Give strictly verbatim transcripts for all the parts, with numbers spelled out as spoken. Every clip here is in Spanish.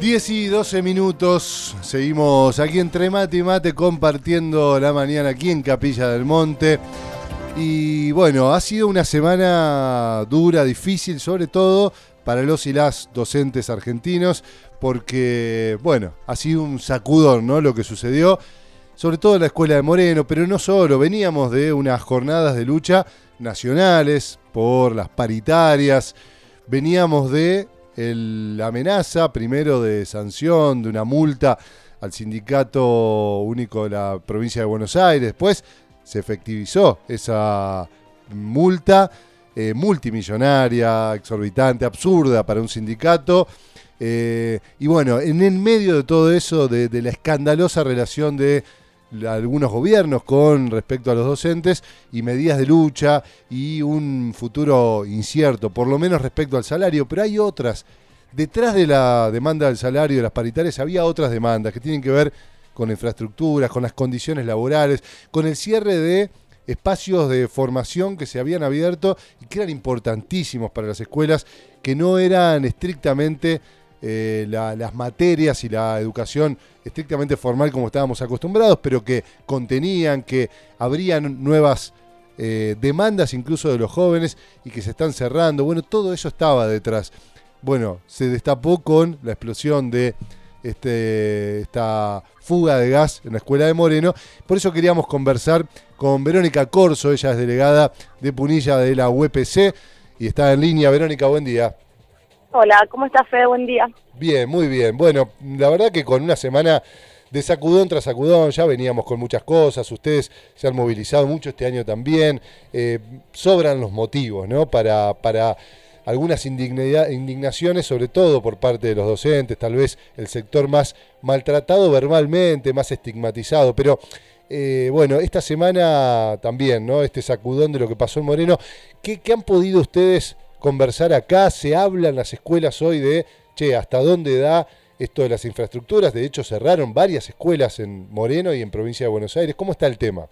diez y doce minutos, seguimos aquí entre Mate y Mate compartiendo la mañana aquí en Capilla del Monte. Y bueno, ha sido una semana dura, difícil, sobre todo para los y las docentes argentinos, porque bueno, ha sido un sacudón, ¿no? Lo que sucedió, sobre todo en la escuela de Moreno, pero no solo, veníamos de unas jornadas de lucha nacionales por las paritarias, veníamos de el, la amenaza primero de sanción, de una multa al sindicato único de la provincia de Buenos Aires. Después se efectivizó esa multa eh, multimillonaria, exorbitante, absurda para un sindicato. Eh, y bueno, en el medio de todo eso, de, de la escandalosa relación de algunos gobiernos con respecto a los docentes y medidas de lucha y un futuro incierto, por lo menos respecto al salario, pero hay otras. Detrás de la demanda del salario de las paritarias había otras demandas que tienen que ver con infraestructuras, con las condiciones laborales, con el cierre de espacios de formación que se habían abierto y que eran importantísimos para las escuelas, que no eran estrictamente Eh, la, las materias y la educación estrictamente formal como estábamos acostumbrados, pero que contenían, que abrían nuevas eh, demandas incluso de los jóvenes y que se están cerrando. Bueno, todo eso estaba detrás. Bueno, se destapó con la explosión de este, esta fuga de gas en la escuela de Moreno. Por eso queríamos conversar con Verónica Corso, ella es delegada de Punilla de la U P C y está en línea. Verónica, buen día. Hola, ¿cómo estás, Fede? Buen día. Bien, muy bien. Bueno, la verdad que con una semana de sacudón tras sacudón, ya veníamos con muchas cosas, ustedes se han movilizado mucho este año también, eh, sobran los motivos, ¿no? Para, para algunas indignaciones, sobre todo por parte de los docentes, tal vez el sector más maltratado verbalmente, más estigmatizado, pero eh, bueno, esta semana también, ¿no? Este sacudón de lo que pasó en Moreno, ¿qué, qué han podido ustedes conversar acá? Se habla en las escuelas hoy de, che, ¿hasta dónde da esto de las infraestructuras? De hecho, cerraron varias escuelas en Moreno y en Provincia de Buenos Aires. ¿Cómo está el tema?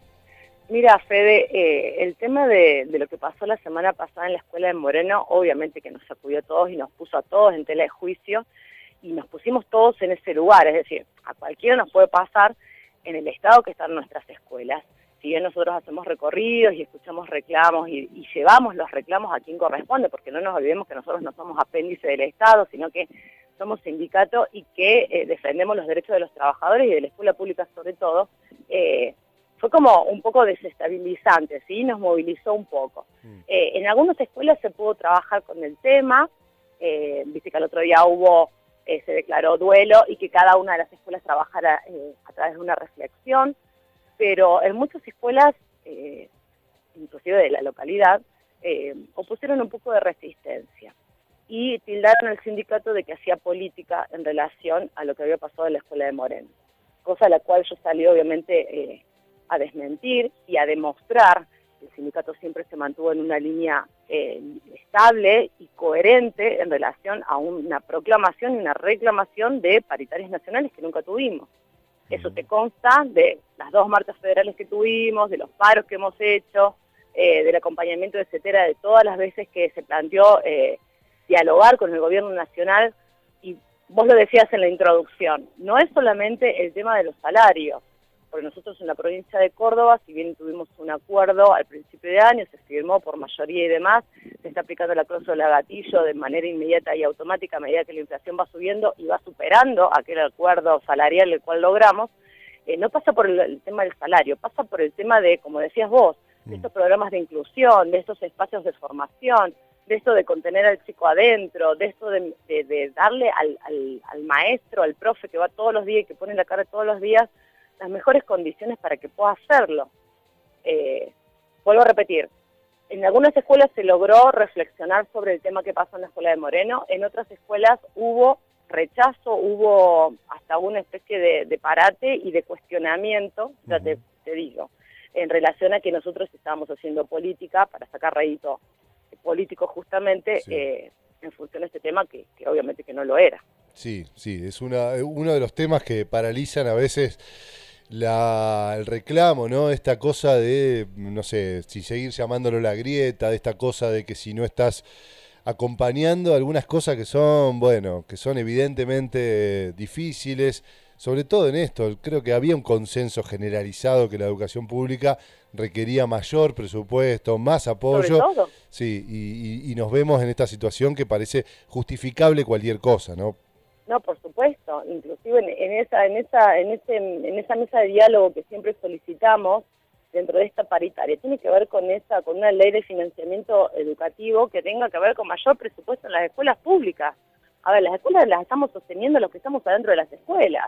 Mira, Fede, eh, el tema de, de lo que pasó la semana pasada en la escuela de Moreno, obviamente que nos sacudió a todos y nos puso a todos en tela de juicio y nos pusimos todos en ese lugar. Es decir, a cualquiera nos puede pasar en el estado que están nuestras escuelas. Si bien nosotros hacemos recorridos y escuchamos reclamos y, y llevamos los reclamos a quien corresponde, porque no nos olvidemos que nosotros no somos apéndice del Estado, sino que somos sindicato y que eh, defendemos los derechos de los trabajadores y de la escuela pública sobre todo, eh, fue como un poco desestabilizante, ¿sí? Nos movilizó un poco. Mm. Eh, en algunas escuelas se pudo trabajar con el tema, eh, viste que el otro día hubo, eh, se declaró duelo y que cada una de las escuelas trabajara eh, a través de una reflexión, pero en muchas escuelas, eh, inclusive de la localidad, eh, opusieron un poco de resistencia y tildaron al sindicato de que hacía política en relación a lo que había pasado en la escuela de Moreno, cosa a la cual yo salí obviamente eh, a desmentir y a demostrar que el sindicato siempre se mantuvo en una línea eh, estable y coherente en relación a una proclamación y una reclamación de paritarias nacionales que nunca tuvimos. Eso te consta de las dos marchas federales que tuvimos, de los paros que hemos hecho, eh, del acompañamiento, etcétera, de todas las veces que se planteó eh, dialogar con el gobierno nacional. Y vos lo decías en la introducción, no es solamente el tema de los salarios, porque nosotros en la provincia de Córdoba, si bien tuvimos un acuerdo al principio de año, se firmó por mayoría y demás, se está aplicando la cláusula gatillo de manera inmediata y automática a medida que la inflación va subiendo y va superando aquel acuerdo salarial el cual logramos. Eh, no pasa por el, el tema del salario, pasa por el tema de, como decías vos, de estos programas de inclusión, de estos espacios de formación, de esto de contener al chico adentro, de esto de, de, de darle al, al, al maestro, al profe que va todos los días y que pone la cara todos los días, las mejores condiciones para que pueda hacerlo. Eh, vuelvo a repetir, en algunas escuelas se logró reflexionar sobre el tema que pasó en la escuela de Moreno, en otras escuelas hubo rechazo, hubo hasta una especie de, de parate y de cuestionamiento, uh-huh. ya te, te digo, en relación a que nosotros estábamos haciendo política para sacar rédito político justamente sí. eh, en función de este tema que, que obviamente que no lo era. Sí, sí, es una, uno de los temas que paralizan a veces la, el reclamo, ¿no? Esta cosa de, no sé, si seguir llamándolo la grieta, de esta cosa de que si no estás acompañando algunas cosas que son, bueno, que son evidentemente difíciles, sobre todo en esto. Creo que había un consenso generalizado que la educación pública requería mayor presupuesto, más Sobre apoyo, todo. sí, y, y, y nos vemos en esta situación que parece justificable cualquier cosa, ¿no? No, por supuesto, inclusive en, en esa en esa en ese en esa mesa de diálogo que siempre solicitamos dentro de esta paritaria tiene que ver con esa con una ley de financiamiento educativo que tenga que ver con mayor presupuesto en las escuelas públicas. A ver, las escuelas las estamos sosteniendo los que estamos adentro de las escuelas.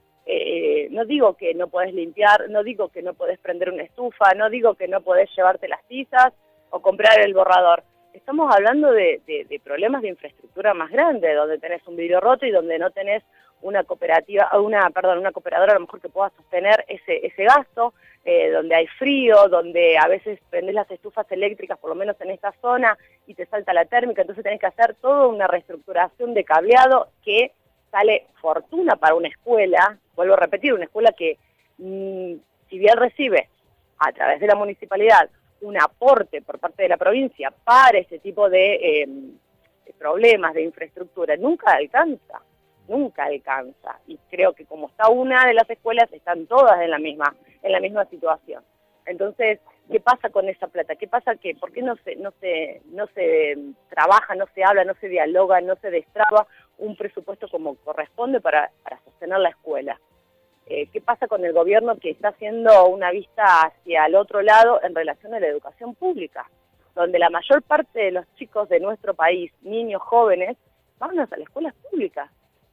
Eh, no digo que no podés limpiar, no digo que no podés prender una estufa, no digo que no podés llevarte las tizas o comprar el borrador. Estamos hablando de, de, de problemas de infraestructura más grandes, donde tenés un vidrio roto y donde no tenés una cooperativa, una, perdón, una cooperadora a lo mejor que pueda sostener ese, ese gasto, eh, donde hay frío, donde a veces prendés las estufas eléctricas, por lo menos en esta zona, y te salta la térmica, entonces tenés que hacer toda una reestructuración de cableado que sale fortuna para una escuela. Vuelvo a repetir, una escuela que, mmm, si bien recibe a través de la municipalidad un aporte por parte de la provincia para ese tipo de, eh, de problemas de infraestructura, nunca alcanza, nunca alcanza. Y creo que como está una de las escuelas, están todas en la misma, en la misma situación. Entonces, ¿qué pasa con esa plata? ¿Qué pasa que, por qué no se, no se, no se trabaja, no se habla, no se dialoga, no se destraba un presupuesto como corresponde para, para sostener la escuela? Eh, ¿Qué pasa con el gobierno que está haciendo una vista hacia el otro lado en relación a la educación pública? Donde la mayor parte de los chicos de nuestro país, niños jóvenes, van a las escuelas públicas.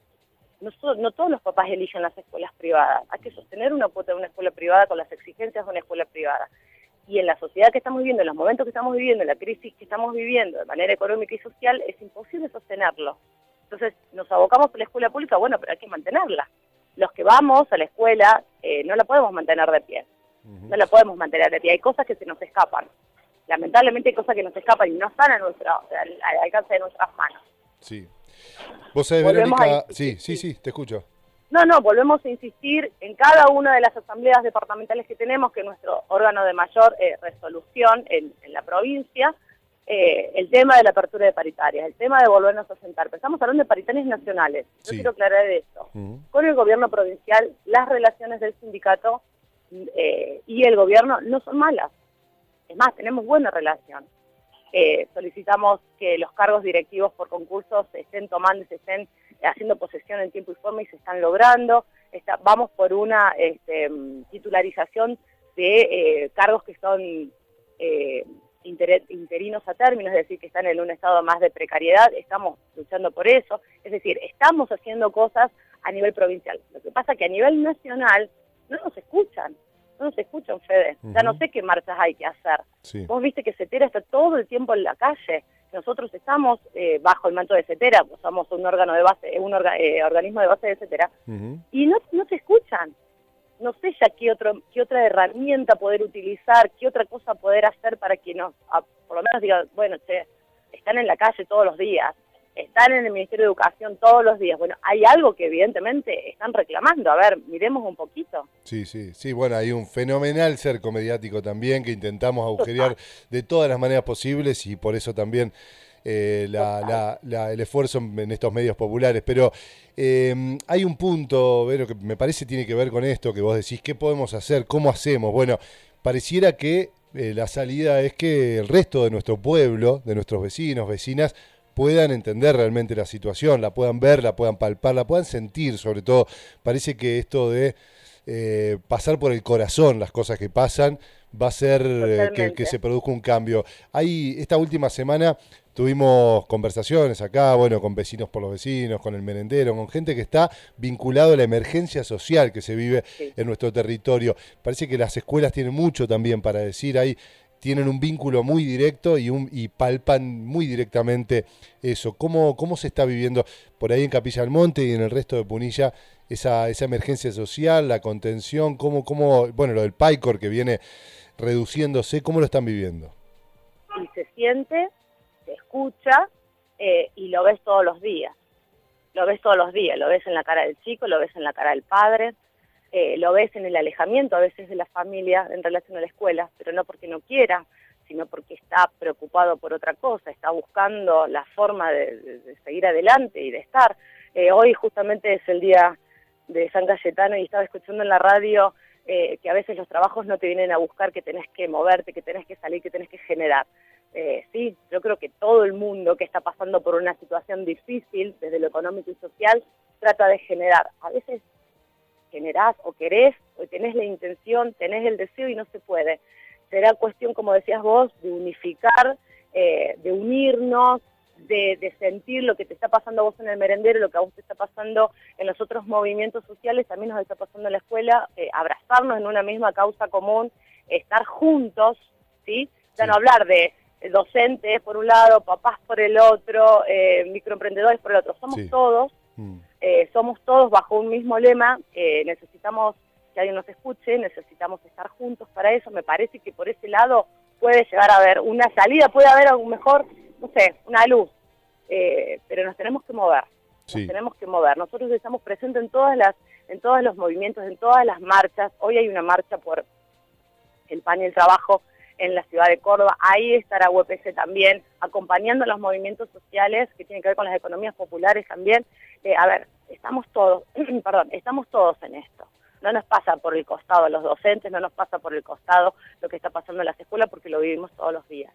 No, so, no todos los papás eligen las escuelas privadas. Hay que sostener una cuota de una escuela privada con las exigencias de una escuela privada. Y en la sociedad que estamos viviendo, en los momentos que estamos viviendo, en la crisis que estamos viviendo de manera económica y social, es imposible sostenerlo. Entonces, nos abocamos a la escuela pública, bueno, pero hay que mantenerla. Los que vamos a la escuela eh, no la podemos mantener de pie, uh-huh. no la podemos mantener de pie, hay cosas que se nos escapan, lamentablemente hay cosas que nos escapan y no están a nuestra, al, al alcance de nuestras manos. Sí. Vos sabés, Verónica, sí, sí, sí, te escucho. No, no, volvemos a insistir en cada una de las asambleas departamentales que tenemos, que es nuestro órgano de mayor eh, resolución en, en la provincia, Eh, el tema de la apertura de paritarias, el tema de volvernos a sentar. Pero estamos hablando de paritarias nacionales, yo sí. quiero aclarar esto. Uh-huh. Con el gobierno provincial, las relaciones del sindicato eh, y el gobierno no son malas. Es más, tenemos buena relación. Eh, solicitamos que los cargos directivos por concursos se estén tomando y se estén haciendo posesión en tiempo y forma y se están logrando. Está, vamos por una este, titularización de eh, cargos que son... Eh, Inter, interinos a términos, es decir, que están en un estado más de precariedad, estamos luchando por eso, es decir, estamos haciendo cosas a nivel provincial. Lo que pasa es que a nivel nacional no nos escuchan, no nos escuchan, Fede, uh-huh. ya no sé qué marchas hay que hacer. Sí. Vos viste que CETERA está todo el tiempo en la calle, nosotros estamos eh, bajo el manto de CETERA, pues somos un órgano de base, un orga, eh, organismo de base de CETERA, uh-huh. y no, no se escuchan. No sé ya qué, otro, qué otra herramienta poder utilizar, qué otra cosa poder hacer para que nos, a, por lo menos digan, bueno, che, están en la calle todos los días, están en el Ministerio de Educación todos los días. Bueno, hay algo que evidentemente están reclamando. A ver, miremos un poquito. Sí, sí, sí, bueno, hay un fenomenal cerco mediático también que intentamos agujerear de todas las maneras posibles y por eso también... Eh, la, la, la, el esfuerzo en estos medios populares, pero eh, hay un punto, Vero, que me parece tiene que ver con esto que vos decís, ¿qué podemos hacer? ¿Cómo hacemos? Bueno, pareciera que eh, la salida es que el resto de nuestro pueblo, de nuestros vecinos, vecinas, puedan entender realmente la situación, la puedan ver, la puedan palpar, la puedan sentir, sobre todo. Parece que esto de eh, pasar por el corazón las cosas que pasan va a ser eh, que, que se produzca un cambio. Hay esta última semana tuvimos conversaciones acá, bueno, con Vecinos por los Vecinos, con el merendero, con gente que está vinculado a la emergencia social que se vive sí. en nuestro territorio. Parece que las escuelas tienen mucho también para decir, ahí tienen un vínculo muy directo y, un, y palpan muy directamente eso. ¿Cómo, cómo se está viviendo por ahí en Capilla del Monte y en el resto de Punilla esa, esa emergencia social, la contención? ¿Cómo, cómo, bueno, lo del PAICOR que viene reduciéndose, ¿cómo lo están viviendo? Y se siente... se escucha eh, y lo ves todos los días, lo ves todos los días, lo ves en la cara del chico, lo ves en la cara del padre, eh, lo ves en el alejamiento a veces de la familia en relación a la escuela, pero no porque no quiera, sino porque está preocupado por otra cosa, está buscando la forma de, de, de seguir adelante y de estar. Eh, hoy justamente es el día de San Cayetano y estaba escuchando en la radio eh, que a veces los trabajos no te vienen a buscar, que tenés que moverte, que tenés que salir, que tenés que generar. Eh, sí, yo creo que todo el mundo que está pasando por una situación difícil, desde lo económico y social, trata de generar. A veces generás o querés, o tenés la intención, tenés el deseo y no se puede. Será cuestión, como decías vos, de unificar, eh, de unirnos, de, de sentir lo que te está pasando a vos en el merendero, lo que a vos te está pasando en los otros movimientos sociales, también nos está pasando en la escuela, eh, abrazarnos en una misma causa común, estar juntos, ¿sí? Ya no hablar de docentes por un lado, papás por el otro, eh, microemprendedores por el otro, somos sí. todos, mm. eh, somos todos bajo un mismo lema, eh, necesitamos que alguien nos escuche, necesitamos estar juntos para eso, me parece que por ese lado puede llegar a haber una salida, puede haber a lo mejor, no sé, una luz, eh, pero nos tenemos que mover, sí. nos tenemos que mover, nosotros estamos presentes en todas las, en todos los movimientos, en todas las marchas, hoy hay una marcha por el pan y el trabajo en la ciudad de Córdoba, ahí estará U P C también, acompañando los movimientos sociales que tienen que ver con las economías populares también, eh, a ver, estamos todos, perdón, estamos todos en esto. No nos pasa por el costado a los docentes, no nos pasa por el costado lo que está pasando en las escuelas porque lo vivimos todos los días.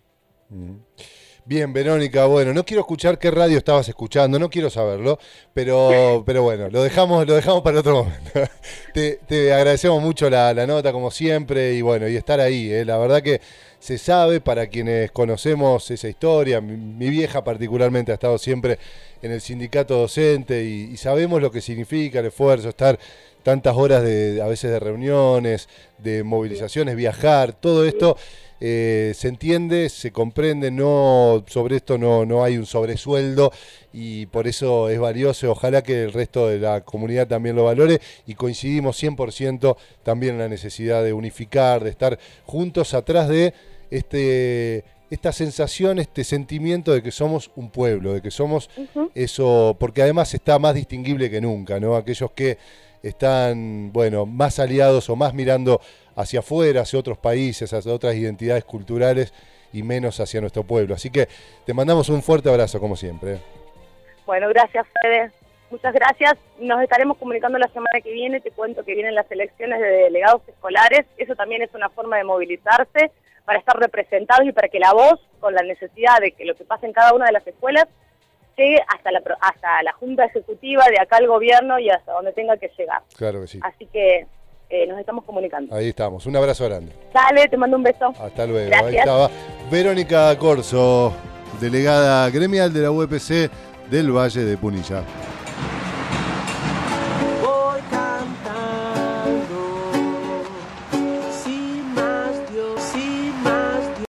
Bien, Verónica, bueno, no quiero escuchar qué radio estabas escuchando, no quiero saberlo, pero pero bueno, lo dejamos lo dejamos para otro momento. te, te agradecemos mucho la, la nota, como siempre, y bueno, y estar ahí, ¿eh? La verdad que se sabe, para quienes conocemos esa historia, mi, mi vieja particularmente ha estado siempre en el sindicato docente y, y sabemos lo que significa el esfuerzo, estar tantas horas de a veces de reuniones, de movilizaciones, viajar, todo esto eh, se entiende, se comprende, no sobre esto no, no hay un sobresueldo y por eso es valioso, ojalá que el resto de la comunidad también lo valore y coincidimos cien por ciento también en la necesidad de unificar, de estar juntos atrás de este esta sensación, este sentimiento de que somos un pueblo, de que somos uh-huh. eso, porque además está más distinguible que nunca, ¿no? Aquellos que están, bueno, más aliados o más mirando hacia afuera, hacia otros países, hacia otras identidades culturales y menos hacia nuestro pueblo. Así que te mandamos un fuerte abrazo, como siempre. Bueno, gracias, Fede. Muchas gracias. Nos estaremos comunicando la semana que viene. Te cuento que vienen las elecciones de delegados escolares. Eso también es una forma de movilizarse para estar representados y para que la voz, con la necesidad de que lo que pasa en cada una de las escuelas, llegue hasta la hasta la Junta Ejecutiva, de acá al gobierno y hasta donde tenga que llegar. Claro que sí. Así que eh, nos estamos comunicando. Ahí estamos. Un abrazo grande. Dale, te mando un beso. Hasta luego. Gracias. Ahí estaba Verónica Corso, delegada gremial de la U P C del Valle de Punilla.